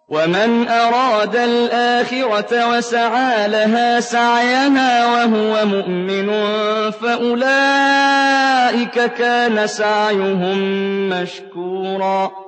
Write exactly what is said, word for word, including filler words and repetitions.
وَمَنْ أَرَادَ الْآخِرَةَ وَسَعَىٰ لَهَا سَعْيَهَا وَهُوَ مُؤْمِنٌ فَأُولَٰئِكَ كَانَ سَعْيُهُم مَّشْكُورًا